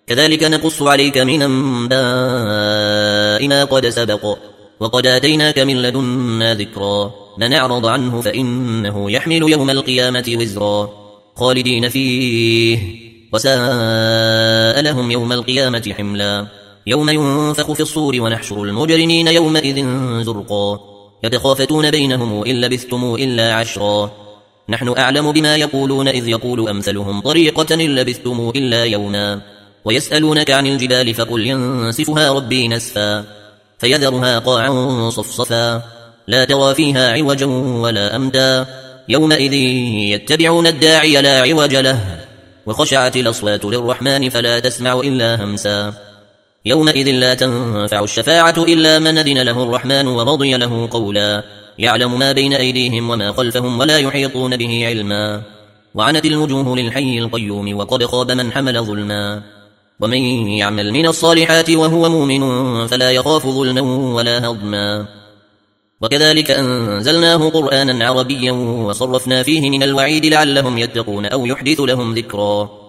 كذلك نقص عليك من أنباء ما قد سبق وقد آتيناك من لدنا ذكرا من أعرض عنه فإنه يحمل يوم القيامة وزرا خالدين فيه وساء لهم يوم القيامة حملا يوم ينفخ في الصور ونحشر المجرمين يومئذ زرقا يتخافتون بينهم إن لبثتم إلا عشرا نحن أعلم بما يقولون إذ يقول أمثلهم طريقة إن لبثتم إلا يوما ويسألونك عن الجبال فقل ينسفها ربي نسفا فيذرها قاعا صفصفا لا ترى فيها عوجا ولا أمتا يومئذ يتبعون الداعي لا عوج له وخشعت الأصوات للرحمن فلا تسمع إلا همسا يومئذ لا تنفع الشفاعة إلا من أذن له الرحمن ورضي له قولا يعلم ما بين أيديهم وما خلفهم ولا يحيطون به علما وعنت الوجوه للحي القيوم وقد خاب من حمل ظلما ومن يعمل من الصالحات وهو مؤمن فلا يخاف ظلما ولا هضما وكذلك أنزلناه قرآنا عربيا وصرفنا فيه من الوعيد لعلهم يتقون أو يحدث لهم ذكرا